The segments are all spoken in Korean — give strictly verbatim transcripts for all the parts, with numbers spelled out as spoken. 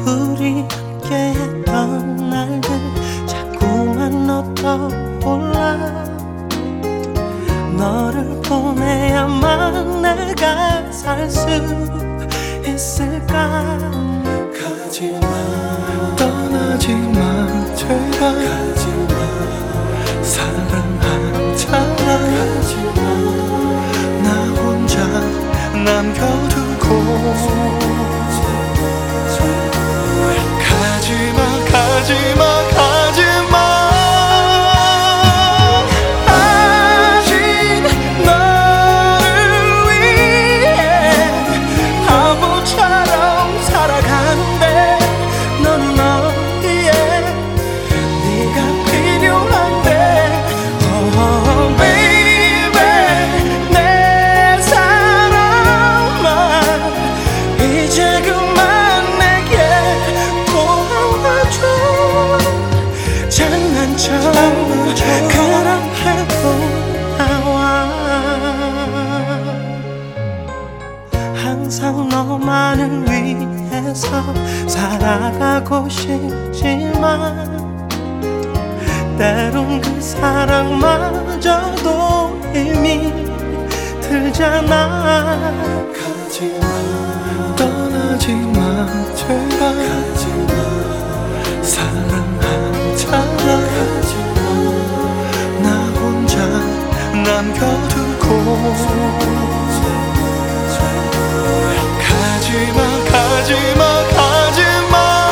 우리 함께했던 날들 자꾸만 너 떠올라. 너를 보내야만 내가 살 수 있을까. 가지마 떠나지마 제발 가지마 사랑하잖아. 가지마 나 혼자 남겨두고. 가지마 가지마 가지마. 아직 너를 위해 바보처럼 살아가는데 너는 어디에. 네가 필요한데. Oh baby 내 사랑아 이제 그만 내게 돌아와줘. 장난처럼 그럼 해보아와. 항상 너만을 위해서 살아가고 싶지만 때론 그 사랑마저도 힘이 들잖아. 가지마 떠나지마 제발 가지마 사랑하잖아. 가지마 나 혼자 남겨두고. 가지마 가지마 가지마.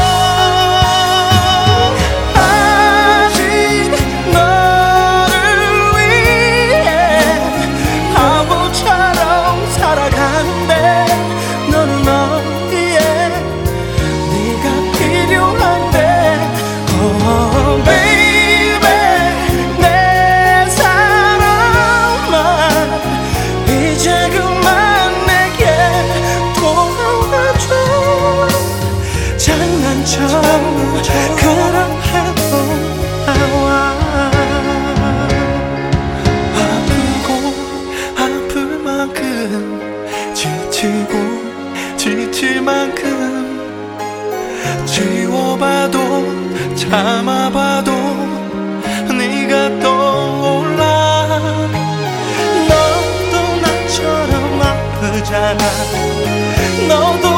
아직 너를 위해 바보처럼 살아가는데 너는 어디에. 네가 필요한데. Oh baby 내 사랑아 이제 그만 내게 돌아와줘. 장난처럼 그럼 해보아와. 아프고 아플 만큼 지치고 지칠 만큼 지워봐도 참아봐도 네가 떠올라. 너도 나처럼 아프잖아. 너도